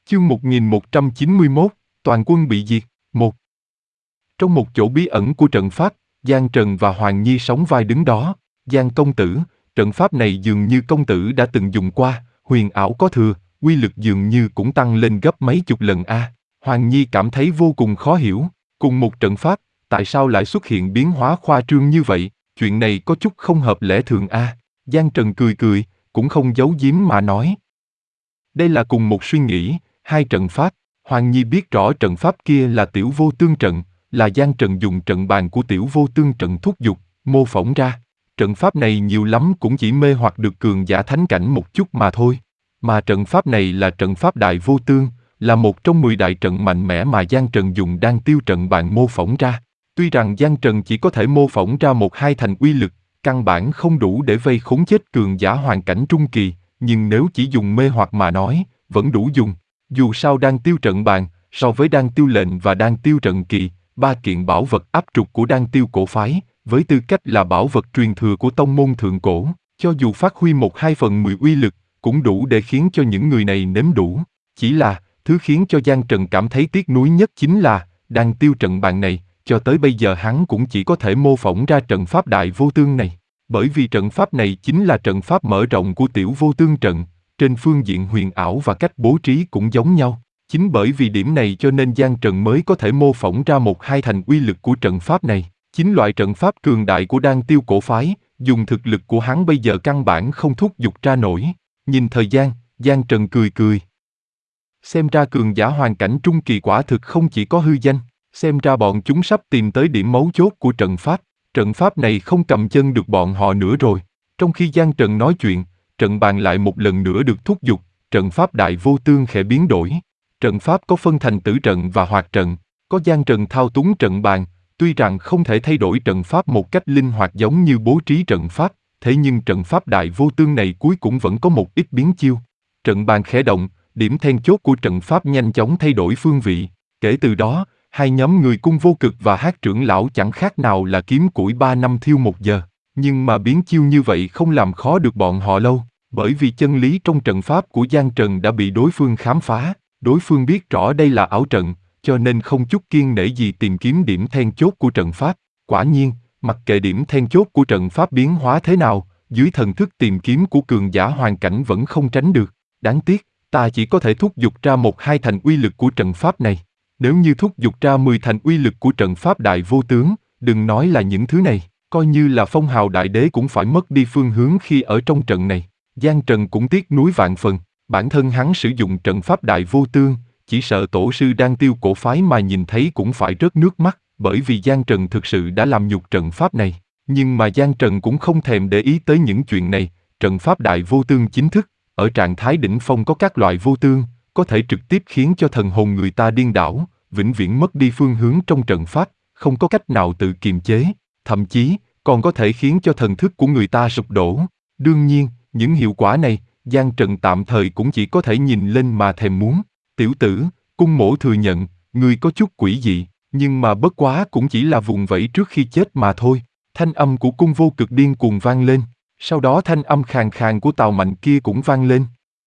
Chương 1191, toàn quân bị diệt. 1. Trong một chỗ bí ẩn của trận pháp, Giang Trần và Hoàng Nhi sóng vai đứng đó. Giang công tử, trận pháp này dường như công tử đã từng dùng qua, huyền ảo có thừa, uy lực dường như cũng tăng lên gấp mấy chục lần a. Hoàng Nhi cảm thấy vô cùng khó hiểu, cùng một trận pháp, tại sao lại xuất hiện biến hóa khoa trương như vậy, chuyện này có chút không hợp lẽ thường a. Giang Trần cười cười, cũng không giấu giếm mà nói. Đây là cùng một suy nghĩ, hai trận pháp. Hoàng Nhi biết rõ trận pháp kia là Tiểu Vô Tương trận, là Giang Trần dùng trận bàn của Tiểu Vô Tương trận thúc giục, mô phỏng ra. Trận pháp này nhiều lắm cũng chỉ mê hoặc được cường giả thánh cảnh một chút mà thôi. Mà trận pháp này là trận pháp Đại Vô Tương, là một trong 10 đại trận mạnh mẽ mà Giang Trần dùng Đan Tiêu trận bàn mô phỏng ra. Tuy rằng Giang Trần chỉ có thể mô phỏng ra 1-2 thành uy lực, căn bản không đủ để vây khốn chết cường giả hoàn cảnh trung kỳ, nhưng nếu chỉ dùng mê hoặc mà nói, vẫn đủ dùng. Dù sao Đan Tiêu trận bàn, so với Đan Tiêu lệnh và Đan Tiêu trận kỳ, ba kiện bảo vật áp trục của Đan Tiêu cổ phái, với tư cách là bảo vật truyền thừa của tông môn thượng cổ, cho dù phát huy 1-2 phần 10 uy lực, cũng đủ để khiến cho những người này nếm đủ. Chỉ là, thứ khiến cho Giang Trần cảm thấy tiếc nuối nhất chính là, Đan Tiêu trận bàn này, cho tới bây giờ hắn cũng chỉ có thể mô phỏng ra trận pháp Đại Vô Tương này. Bởi vì trận pháp này chính là trận pháp mở rộng của Tiểu Vô Tương trận, trên phương diện huyền ảo và cách bố trí cũng giống nhau. Chính bởi vì điểm này cho nên Giang Trần mới có thể mô phỏng ra 1-2 thành uy lực của trận pháp này. Chính loại trận pháp cường đại của Đan Tiêu cổ phái, dùng thực lực của hắn bây giờ căn bản không thúc giục ra nổi. Nhìn thời gian, Giang Trần cười cười. Xem ra cường giả hoàn cảnh trung kỳ quả thực không chỉ có hư danh, xem ra bọn chúng sắp tìm tới điểm mấu chốt của trận pháp. Trận pháp này không cầm chân được bọn họ nữa rồi. Trong khi Giang Trần nói chuyện, trận bàn lại một lần nữa được thúc giục, trận pháp Đại Vô Tương khẽ biến đổi. Trận pháp có phân thành tử trận và hoạt trận, có Giang Trần thao túng trận bàn, tuy rằng không thể thay đổi trận pháp một cách linh hoạt giống như bố trí trận pháp, thế nhưng trận pháp Đại Vô Tương này cuối cùng vẫn có một ít biến chiêu. Trận bàn khẽ động, điểm then chốt của trận pháp nhanh chóng thay đổi phương vị. Kể từ đó, hai nhóm người Cung Vô Cực và Hắc trưởng lão chẳng khác nào là kiếm củi 3 năm thiêu 1 giờ. Nhưng mà biến chiêu như vậy không làm khó được bọn họ lâu, bởi vì chân lý trong trận pháp của Giang Trần đã bị đối phương khám phá. Đối phương biết rõ đây là ảo trận, cho nên không chút kiêng nể gì tìm kiếm điểm then chốt của trận pháp. Quả nhiên, mặc kệ điểm then chốt của trận pháp biến hóa thế nào, dưới thần thức tìm kiếm của cường giả hoàn cảnh vẫn không tránh được. Đáng tiếc, ta chỉ có thể thúc giục ra 1-2 thành uy lực của trận pháp này. Nếu như thúc giục ra 10 thành uy lực của trận pháp Đại Vô Tướng, đừng nói là những thứ này, coi như là Phong Hào Đại Đế cũng phải mất đi phương hướng khi ở trong trận này. Giang Trần cũng tiếc nuối vạn phần, bản thân hắn sử dụng trận pháp Đại Vô Tương, chỉ sợ tổ sư Đan Tiêu cổ phái mà nhìn thấy cũng phải rớt nước mắt, bởi vì Giang Trần thực sự đã làm nhục trận pháp này. Nhưng mà Giang Trần cũng không thèm để ý tới những chuyện này, trận pháp Đại Vô Tương chính thức, ở trạng thái đỉnh phong có các loại vô tương, có thể trực tiếp khiến cho thần hồn người ta điên đảo, vĩnh viễn mất đi phương hướng trong trận pháp, không có cách nào tự kiềm chế, thậm chí còn có thể khiến cho thần thức của người ta sụp đổ. Đương nhiên, những hiệu quả này, Giang Trần tạm thời cũng chỉ có thể nhìn lên mà thèm muốn. Tiểu tử, Cung mỗ thừa nhận, ngươi có chút quỷ dị, nhưng mà bất quá cũng chỉ là vùng vẫy trước khi chết mà thôi. Thanh âm của Cung Vô Cực điên cuồng vang lên, sau đó thanh âm khàn khàn của Tào Mạnh kia cũng vang lên.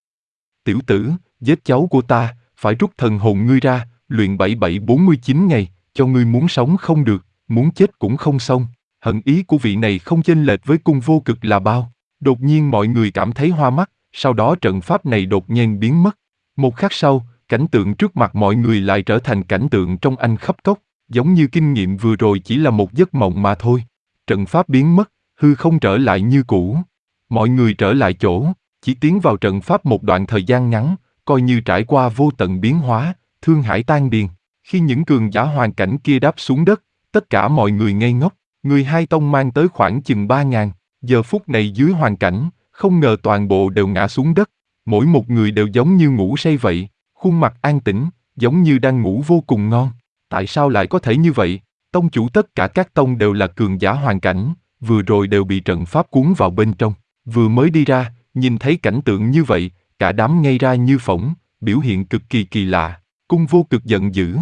Tiểu tử, giết cháu của ta, phải rút thần hồn ngươi ra, luyện 7749 ngày, cho ngươi muốn sống không được, muốn chết cũng không xong. Hận ý của vị này không chênh lệch với Cung Vô Cực là bao. Đột nhiên mọi người cảm thấy hoa mắt, sau đó trận pháp này đột nhiên biến mất. Một khắc sau, cảnh tượng trước mặt mọi người lại trở thành cảnh tượng trong Anh khắp cốc, giống như kinh nghiệm vừa rồi chỉ là một giấc mộng mà thôi. Trận pháp biến mất, hư không trở lại như cũ. Mọi người trở lại chỗ, chỉ tiến vào trận pháp một đoạn thời gian ngắn, coi như trải qua vô tận biến hóa, thương hải tan điền. Khi những cường giả hoàn cảnh kia đáp xuống đất, tất cả mọi người ngây ngốc. Người hai tông mang tới khoảng chừng 3.000, giờ phút này dưới hoàn cảnh, không ngờ toàn bộ đều ngã xuống đất. Mỗi một người đều giống như ngủ say vậy, khuôn mặt an tĩnh, giống như đang ngủ vô cùng ngon. Tại sao lại có thể như vậy? Tông chủ tất cả các tông đều là cường giả hoàn cảnh, vừa rồi đều bị trận pháp cuốn vào bên trong. Vừa mới đi ra, nhìn thấy cảnh tượng như vậy, cả đám ngây ra như phỗng, biểu hiện cực kỳ kỳ lạ. Cung Vô Cực giận dữ.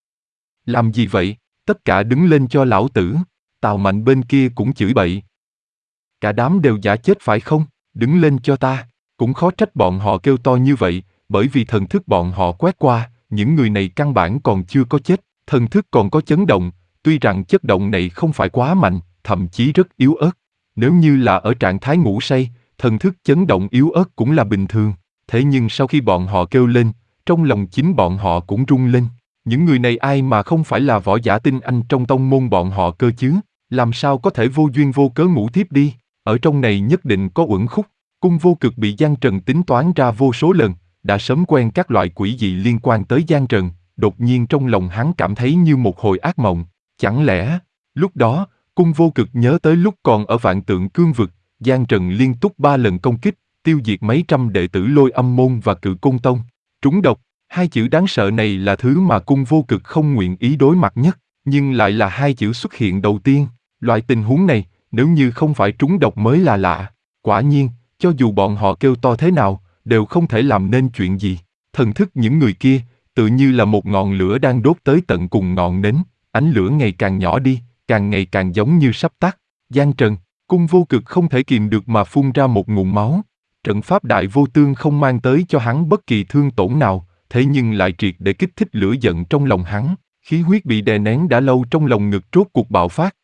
Làm gì vậy? Tất cả đứng lên cho lão tử. Tào Mạnh bên kia cũng chửi bậy. Cả đám đều giả chết phải không? Đứng lên cho ta. Cũng khó trách bọn họ kêu to như vậy, bởi vì thần thức bọn họ quét qua, những người này căn bản còn chưa có chết, thần thức còn có chấn động, tuy rằng chất động này không phải quá mạnh, thậm chí rất yếu ớt. Nếu như là ở trạng thái ngủ say, thần thức chấn động yếu ớt cũng là bình thường. Thế nhưng sau khi bọn họ kêu lên, trong lòng chính bọn họ cũng rung lên. Những người này ai mà không phải là võ giả tinh anh trong tông môn bọn họ cơ chứ? Làm sao có thể vô duyên vô cớ ngủ thiếp đi? Ở trong này nhất định có uẩn khúc. Cung Vô Cực bị Giang Trần tính toán ra vô số lần, đã sớm quen các loại quỷ dị liên quan tới Giang Trần, đột nhiên trong lòng hắn cảm thấy như một hồi ác mộng. Chẳng lẽ, lúc đó, Cung Vô Cực nhớ tới lúc còn ở Vạn Tượng Cương Vực, Giang Trần liên tục 3 lần công kích, tiêu diệt mấy trăm đệ tử Lôi Âm Môn và Cự Côn Tông. Trúng độc, hai chữ đáng sợ này là thứ mà Cung Vô Cực không nguyện ý đối mặt nhất, nhưng lại là hai chữ xuất hiện đầu tiên. Loại tình huống này, nếu như không phải trúng độc mới là lạ. Quả nhiên, cho dù bọn họ kêu to thế nào, đều không thể làm nên chuyện gì. Thần thức những người kia, tự như là một ngọn lửa đang đốt tới tận cùng ngọn nến, ánh lửa ngày càng nhỏ đi, càng ngày càng giống như sắp tắt. Giang Trần, Cung Vô Cực không thể kìm được mà phun ra một ngụm máu. Trận pháp Đại Vô Tương không mang tới cho hắn bất kỳ thương tổn nào, thế nhưng lại triệt để kích thích lửa giận trong lòng hắn. Khí huyết bị đè nén đã lâu trong lòng ngực rốt cuộc bạo phát,